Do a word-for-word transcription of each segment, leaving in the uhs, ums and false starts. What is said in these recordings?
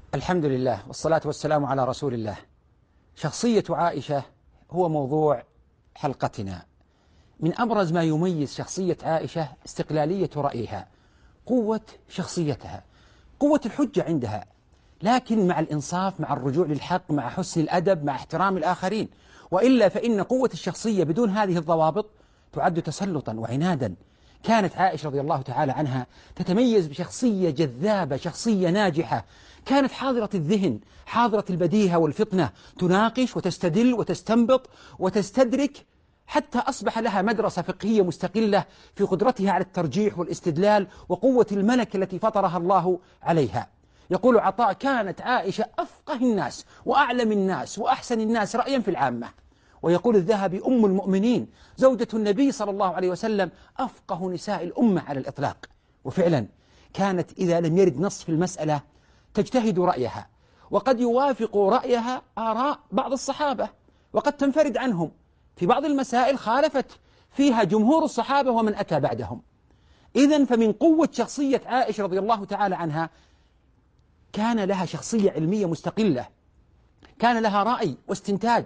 الحمد لله والصلاة والسلام على رسول الله. شخصية عائشة هو موضوع حلقتنا. من أبرز ما يميز شخصية عائشة استقلالية رأيها، قوة شخصيتها، قوة الحجة عندها، لكن مع الإنصاف، مع الرجوع للحق، مع حسن الأدب، مع احترام الآخرين. وإلا فإن قوة الشخصية بدون هذه الضوابط تعد تسلطا وعنادا. كانت عائشة رضي الله تعالى عنها تتميز بشخصية جذابة، شخصية ناجحة، كانت حاضرة الذهن، حاضرة البديهة والفطنة، تناقش وتستدل وتستنبط وتستدرك، حتى أصبح لها مدرسة فقهية مستقلة في قدرتها على الترجيح والاستدلال وقوة الملكة التي فطرها الله عليها. يقول عطاء: كانت عائشة أفقه الناس وأعلم الناس وأحسن الناس رأيا في العامة. ويقول الذهبي: أم المؤمنين زوجة النبي صلى الله عليه وسلم أفقه نساء الأمة على الإطلاق. وفعلا كانت إذا لم يرد نص في المسألة تجتهد رأيها، وقد يوافق رأيها آراء بعض الصحابة، وقد تنفرد عنهم في بعض المسائل خالفت فيها جمهور الصحابة ومن أتى بعدهم. إذن فمن قوة شخصية عائشة رضي الله تعالى عنها كان لها شخصية علمية مستقلة، كان لها رأي واستنتاج،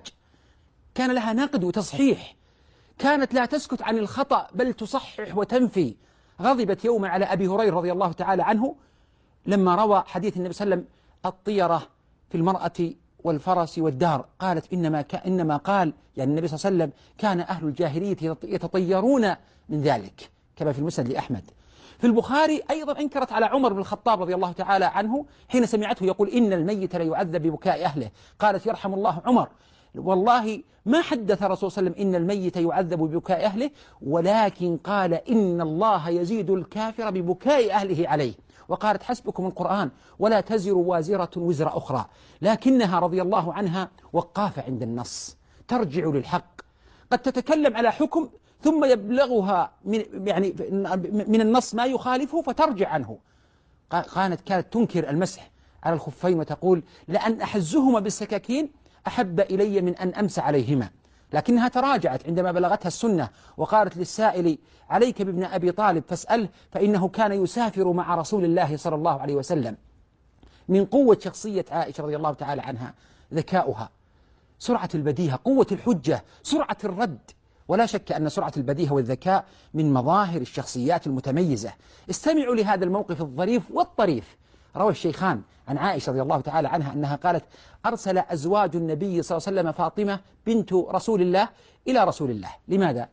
كان لها نقد وتصحيح، كانت لا تسكت عن الخطأ بل تصحح وتنفي. غضبت يوم على أبي هريرة رضي الله تعالى عنه لما روى حديث النبي صلى الله عليه وسلم: الطيرة في المرأة والفرس والدار. قالت: إنما, ك... إنما قال يعني النبي صلى الله عليه وسلم كان أهل الجاهلية يتطيرون من ذلك، كما في المسند لأحمد. في البخاري أيضا أنكرت على عمر بن الخطاب رضي الله تعالى عنه حين سمعته يقول: إن الميت ليعذب ببكاء أهله. قالت: يرحم الله عمر، والله ما حدث الرسول صلى الله عليه وسلم إن الميت يعذب ببكاء أهله، ولكن قال: إن الله يزيد الكافر ببكاء أهله عليه. وقالت: حسبكم القرآن ولا تزر وازرة وزر أخرى. لكنها رضي الله عنها وقافة عند النص، ترجع للحق. قد تتكلم على حكم ثم يبلغها من يعني من النص ما يخالفه فترجع عنه. كانت كانت تنكر المسح على الخفين وتقول: لأن أحزهما بالسكاكين أحب إلي من أن أمس عليهما. لكنها تراجعت عندما بلغتها السنة وقالت للسائل: عليك بابن أبي طالب فاسأله فإنه كان يسافر مع رسول الله صلى الله عليه وسلم. من قوة شخصية عائشة رضي الله تعالى عنها ذكاؤها، سرعة البديهة، قوة الحجة، سرعة الرد. ولا شك أن سرعة البديهة والذكاء من مظاهر الشخصيات المتميزة. استمعوا لهذا الموقف الظريف والطريف. روى الشيخان عن عائشة رضي الله تعالى عنها أنها قالت: أرسل أزواج النبي صلى الله عليه وسلم فاطمة بنت رسول الله إلى رسول الله. لماذا؟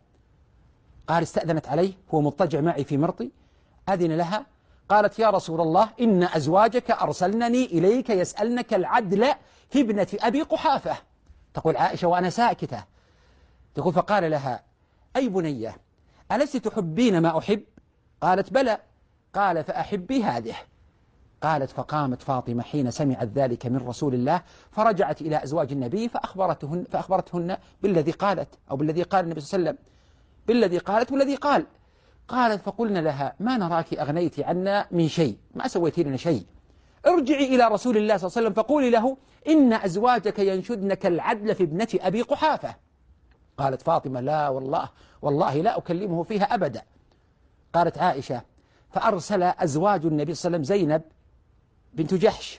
قال: استأذنت عليه، هو مضطجع معي في مرطي، أذن لها، قالت: يا رسول الله إن أزواجك أرسلنني إليك يسألنك العدل في ابنة أبي قحافة. تقول عائشة وأنا ساكتة، تقول: فقال لها: أي بنية، ألست تحبين ما أحب؟ قالت: بلى. قال: فأحبي هذه. قالت: فقامت فاطمة حين سمعت ذلك من رسول الله فرجعت إلى أزواج النبي فأخبرتهن, فأخبرتهن بالذي قالت، أو بالذي قال النبي صلى الله عليه وسلم، بالذي قالت والذي قال. قالت: فقلنا لها: ما نراك أغنيت عنا من شيء، ما سويت لنا شيء، ارجعي إلى رسول الله صلى الله عليه وسلم فقولي له: إن أزواجك ينشدنك العدل في ابنة أبي قحافة. قالت فاطمة: لا والله والله لا أكلمه فيها أبدا. قالت عائشة: فأرسل أزواج النبي صلى الله عليه وسلم زينب بنت جحش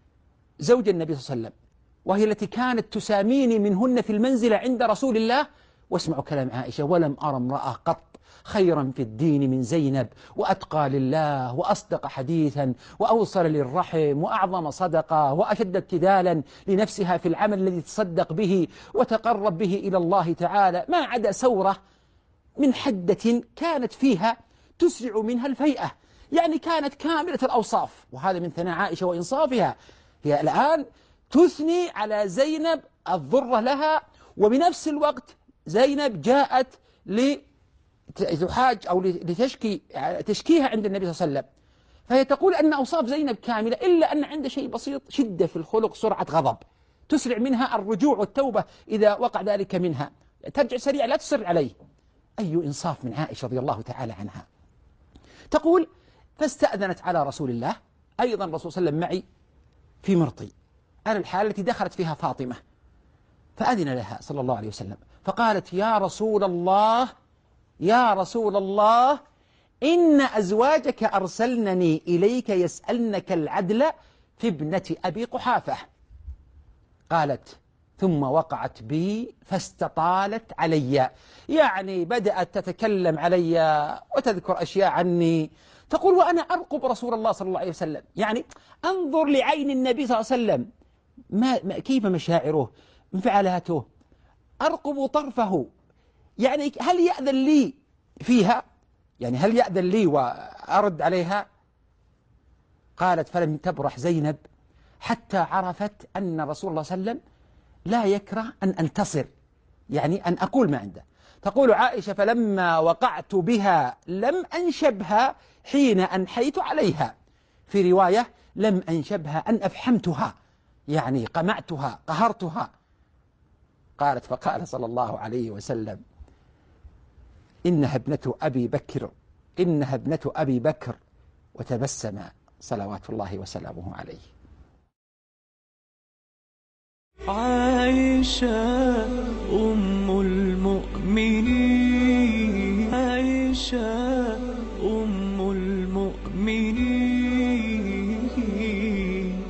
زوج النبي صلى الله عليه وسلم، وهي التي كانت تساميني منهن في المنزل عند رسول الله. واسمعوا كلام عائشة: ولم أرى امرأة قط خيرا في الدين من زينب، وأتقى لله وأصدق حديثا وأوصل للرحم وأعظم صدقة وأشد ابتذالا لنفسها في العمل الذي تصدق به وتقرب به إلى الله تعالى، ما عدا سورة من حدة كانت فيها تسرع منها الفيئة. يعني كانت كاملة الأوصاف، وهذا من ثناء عائشة وإنصافها. هي الآن تثني على زينب الضرة لها، وبنفس الوقت زينب جاءت لتحاج أو لتشكي تشكيها عند النبي صلى الله عليه وسلم، فهي تقول أن أوصاف زينب كاملة، إلا أن عند شيء بسيط: شدة في الخلق، سرعة غضب، تسرع منها الرجوع والتوبة إذا وقع ذلك منها، ترجع سريع لا تصر عليه. أي إنصاف من عائشة رضي الله تعالى عنها. تقول: فاستأذنت على رسول الله، أيضا الرسول صلى الله عليه وسلم معي في مرطي، أنا الحالة التي دخلت فيها فاطمة، فأذن لها صلى الله عليه وسلم، فقالت: يا رسول الله يا رسول الله إن أزواجك أرسلنني إليك يسألنك العدل في ابنة أبي قحافة. قالت ثم وقعت بي فاستطالت علي، يعني بدأت تتكلم علي وتذكر أشياء عني، تقول وأنا أرقب رسول الله صلى الله عليه وسلم، يعني أنظر لعين النبي صلى الله عليه وسلم، ما كيف مشاعره، انفعالاته، أرقب طرفه، يعني هل يأذن لي فيها، يعني هل يأذن لي وأرد عليها؟ قالت فلم تبرح زينب حتى عرفت أن رسول الله صلى الله عليه وسلم لا يكره أن أنتصر، يعني أن أقول ما عنده. تقول عائشة فلما وقعت بها لم أنشبها حين أنحيت عليها، في رواية لم أنشبها أن أفحمتها، يعني قمعتها قهرتها. قالت فقال صلى الله عليه وسلم إنها ابنة أبي بكر إنها ابنة أبي بكر، وتبسم صلوات الله وسلامه عليه. عائشة أم المؤمنين، عائشة أم المؤمنين.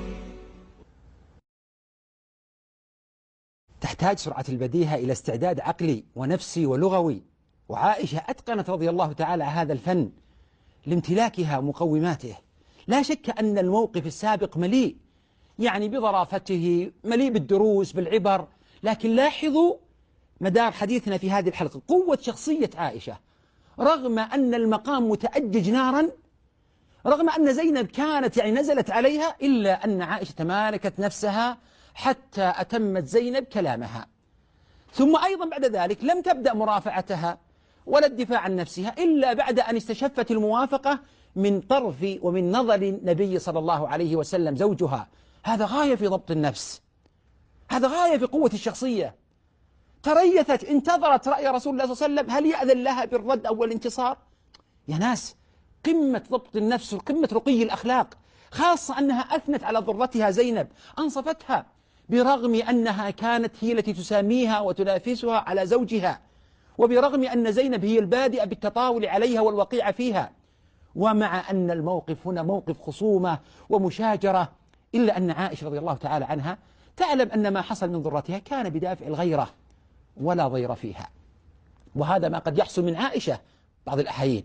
تحتاج سرعة البديهة إلى استعداد عقلي ونفسي ولغوي، وعائشة أتقنت رضي الله تعالى هذا الفن لامتلاكها مقوماته. لا شك أن الموقف السابق مليء يعني بظرافته، مليء بالدروس بالعبر، لكن لاحظوا مدار حديثنا في هذه الحلقة قوة شخصية عائشة. رغم أن المقام متأجج نارا، رغم أن زينب كانت يعني نزلت عليها، إلا أن عائشة تمالكت نفسها حتى أتمت زينب كلامها. ثم أيضا بعد ذلك لم تبدأ مرافعتها ولا الدفاع عن نفسها إلا بعد أن استشفت الموافقة من طرف ومن نظر النبي صلى الله عليه وسلم زوجها. هذا غاية في ضبط النفس، هذا غاية في قوة الشخصية. تريثت، انتظرت رأي رسول الله صلى الله عليه وسلم، هل يأذن لها بالرد أو الانتصار؟ يا ناس، قمة ضبط النفس وقمة رقي الأخلاق، خاصة أنها أثنت على ضرتها زينب، أنصفتها برغم أنها كانت هي التي تساميها وتنافسها على زوجها، وبرغم أن زينب هي البادئة بالتطاول عليها والوقيع فيها، ومع أن الموقف هنا موقف خصومة ومشاجرة، إلا أن عائشة رضي الله تعالى عنها تعلم أن ما حصل من ضرتها كان بدافع الغيرة ولا ضير فيها، وهذا ما قد يحصل من عائشة بعض الأحيان،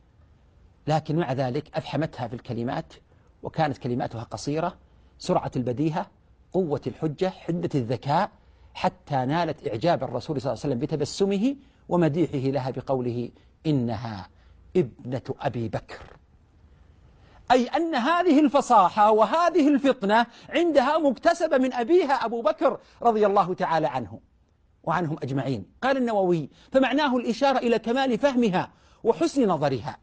لكن مع ذلك أفحمتها في الكلمات، وكانت كلماتها قصيرة، سرعة البديهة، قوة الحجة، حدة الذكاء، حتى نالت إعجاب الرسول صلى الله عليه وسلم بتبسمه ومديحه لها بقوله إنها ابنة أبي بكر، أي أن هذه الفصاحة وهذه الفطنة عندها مكتسبة من أبيها أبو بكر رضي الله تعالى عنه وعنهم أجمعين. قال النووي فمعناه الإشارة إلى كمال فهمها وحسن نظرها.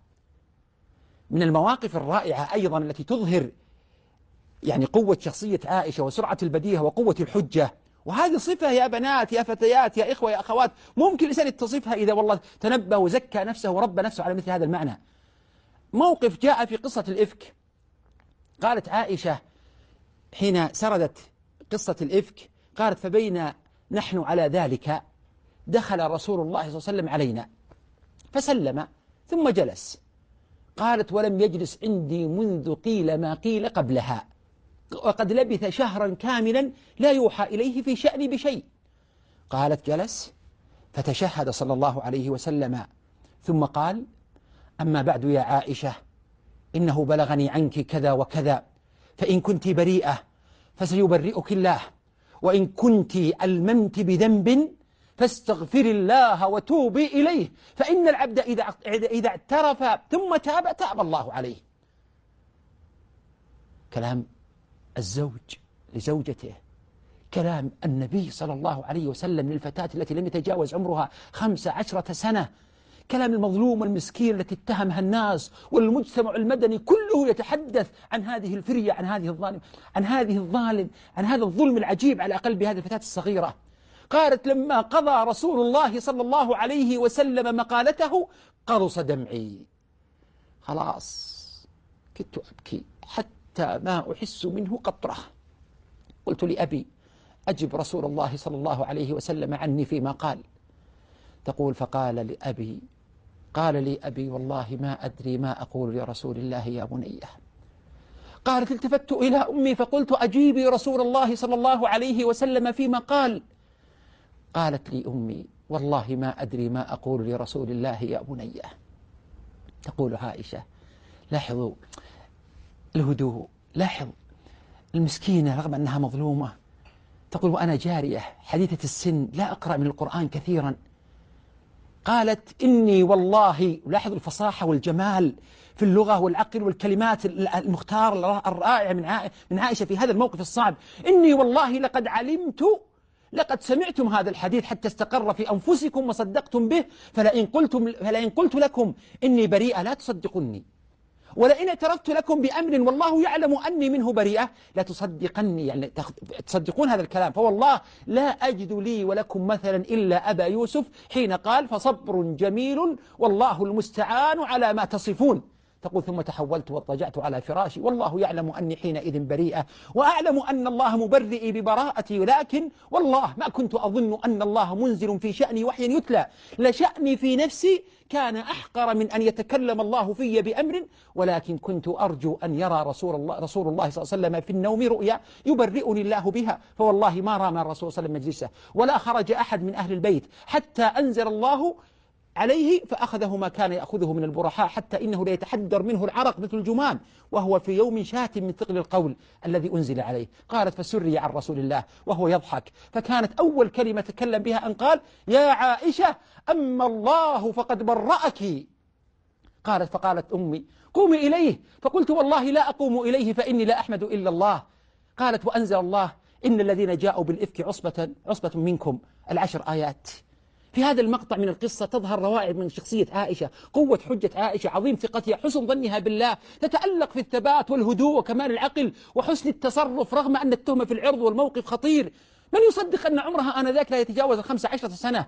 من المواقف الرائعة أيضا التي تظهر يعني قوة شخصية عائشة وسرعة البديهة وقوة الحجة، وهذه صفة يا بنات يا فتيات يا إخوة يا أخوات ممكن الإنسان يتصفها إذا والله تنبه وزكى نفسه وربى نفسه على مثل هذا المعنى. موقف جاء في قصة الإفك، قالت عائشة حين سردت قصة الإفك، قالت فبين نحن على ذلك دخل رسول الله صلى الله عليه وسلم علينا فسلم ثم جلس. قالت ولم يجلس عندي منذ قيل ما قيل قبلها، وقد لبث شهرا كاملا لا يوحى إليه في شأني بشيء. قالت جلس فتشهد صلى الله عليه وسلم ثم قال أما بعد يا عائشة إنه بلغني عنك كذا وكذا، فإن كنت بريئة فسيبرئك الله، وإن كنت ألممت بذنب فاستغفر الله وتوبي إليه، فإن العبد إذا إذا اعترف ثم تاب تاب الله عليه. كلام الزوج لزوجته، كلام النبي صلى الله عليه وسلم للفتاة التي لم يتجاوز عمرها خمس عشرة سنة، كلام المظلوم والمسكين التي اتهمها الناس والمجتمع المدني كله يتحدث عن هذه الفرية، عن هذه الظالم، عن هذه الظالم، عن هذا الظلم العجيب على قلب هذه الفتاة الصغيرة. قالت لما قضى رسول الله صلى الله عليه وسلم مقالته قرص دمعي، خلاص كدت أبكي حتى ما أحس منه قطرة. قلت لأبي أجب رسول الله صلى الله عليه وسلم عني فيما قال. تقول فقال لأبي قال لي أبي والله ما أدري ما أقول لرسول الله يا بنيه. قالت التفت إلى أمي فقلت أجيبي رسول الله صلى الله عليه وسلم فيما قال. قالت لي أمي والله ما أدري ما أقول لرسول الله يا بني. تقول عائشة، لاحظوا الهدوء، لاحظ المسكينة رغم أنها مظلومة، تقول وأنا جارية حديثة السن لا أقرأ من القرآن كثيرا، قالت إني والله، لاحظوا الفصاحة والجمال في اللغة والعقل والكلمات المختار الرائعة من عائشة في هذا الموقف الصعب. إني والله لقد علمت، لقد سمعتم هذا الحديث حتى استقر في أنفسكم وصدقتم به، فلئن قلتم فلئن قلت لكم إني بريئة لا تصدقني، ولئن اعترفت لكم بأمر والله يعلم أني منه بريئة لا تصدقني، يعني تصدقون هذا الكلام. فوالله لا أجد لي ولكم مثلا إلا أبا يوسف حين قال فصبر جميل والله المستعان على ما تصفون. تقول ثم تحولت واضطجعت على فراشي والله يعلم أني حينئذ بريئة، وأعلم أن الله مبرئي ببراءتي، ولكن والله ما كنت أظن أن الله منزل في شأني وحيا يتلى، لشأني في نفسي كان أحقر من أن يتكلم الله في بأمر، ولكن كنت أرجو أن يرى رسول الله رسول الله صلى الله عليه وسلم في النوم رؤيا يبرئني الله بها. فوالله ما رام الرسول صلى الله عليه وسلم مجلسه ولا خرج أحد من أهل البيت حتى أنزل الله عليه فأخذه ما كان يأخذه من البرحاء، حتى إنه ليتحدر منه العرق مثل الجمان وهو في يوم شات من ثقل القول الذي أنزل عليه. قالت فسري عن رسول الله وهو يضحك، فكانت أول كلمة تكلم بها أن قال يا عائشة أما الله فقد برأك. قالت فقالت أمي قومي إليه، فقلت والله لا أقوم إليه فإني لا أحمد إلا الله. قالت وأنزل الله إن الذين جاءوا بالإفك عصبة عصبة منكم العشر آيات. في هذا المقطع من القصة تظهر روائع من شخصية عائشة، قوة حجة عائشة، عظيم ثقتها، حسن ظنها بالله، تتألق في الثبات والهدوء وكمال العقل وحسن التصرف رغم أن التهمة في العرض والموقف خطير. من يصدق أن عمرها آنذاك لا يتجاوز الخمس عشرة سنة؟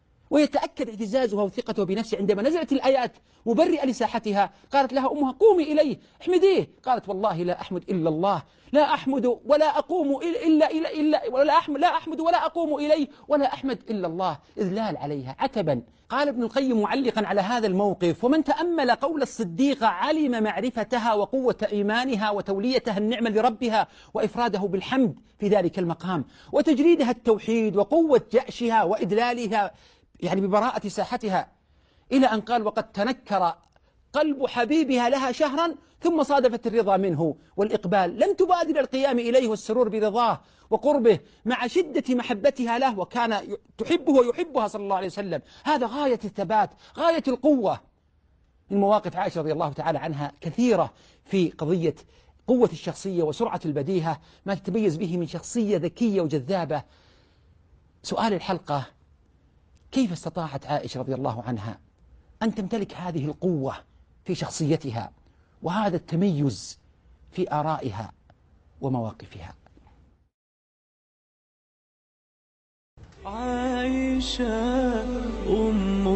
ويتأكد اعتزازها وثقتها بنفسها عندما نزلت الآيات مبرئة لساحتها. قالت لها أمها قومي إليه احمديه. قالت والله لا أحمد إلا الله، لا أحمد ولا أقوم إلا إلا إلا ولا أحمد لا أحمد ولا أقوم إليه ولا أحمد إلا الله. إذلال عليها عتبا. قال ابن القيم معلقا على هذا الموقف ومن تأمل قول الصديقة علم معرفتها وقوة إيمانها وتوليتها النعمة لربها وإفراده بالحمد في ذلك المقام وتجريدها التوحيد وقوة جأشها وإدلالها يعني ببراءة ساحتها، إلى أن قال وقد تنكر قلب حبيبها لها شهرا ثم صادفت الرضا منه والإقبال، لم تبادر القيام إليه والسرور برضاه وقربه مع شدة محبتها له، وكان تحبه ويحبها صلى الله عليه وسلم. هذا غاية الثبات، غاية القوة. من مواقف عائشة رضي الله تعالى عنها كثيرة في قضية قوة الشخصية وسرعة البديهة، ما تتميز به من شخصية ذكية وجذابة. سؤال الحلقة: كيف استطاعت عائشة رضي الله عنها أن تمتلك هذه القوة في شخصيتها وهذا التميز في آرائها ومواقفها؟ عائشة أم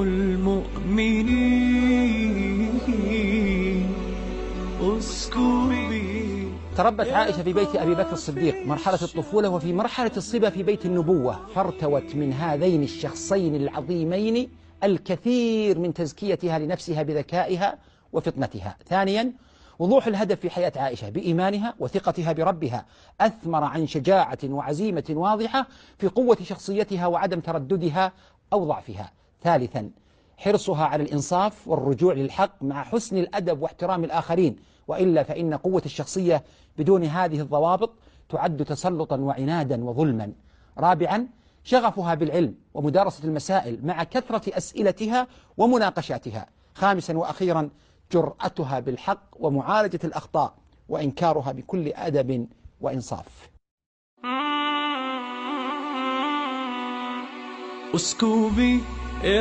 المؤمنين اسكبي. تربت عائشة في بيت أبي بكر الصديق مرحلة الطفولة وفي مرحلة الصبا في بيت النبوة، فارتوت من هذين الشخصين العظيمين الكثير من تزكيتها لنفسها بذكائها وفطنتها. ثانيا، وضوح الهدف في حياة عائشة بإيمانها وثقتها بربها أثمر عن شجاعة وعزيمة واضحة في قوة شخصيتها وعدم ترددها أو ضعفها. ثالثا، حرصها على الإنصاف والرجوع للحق مع حسن الأدب واحترام الآخرين، وإلا فإن قوة الشخصية بدون هذه الضوابط تعد تسلطا وعنادا وظلما. رابعا، شغفها بالعلم ومدارسة المسائل مع كثرة أسئلتها ومناقشاتها. خامسا وأخيرا، جرأتها بالحق ومعالجة الأخطاء وإنكارها بكل أدب وإنصاف. اسكبي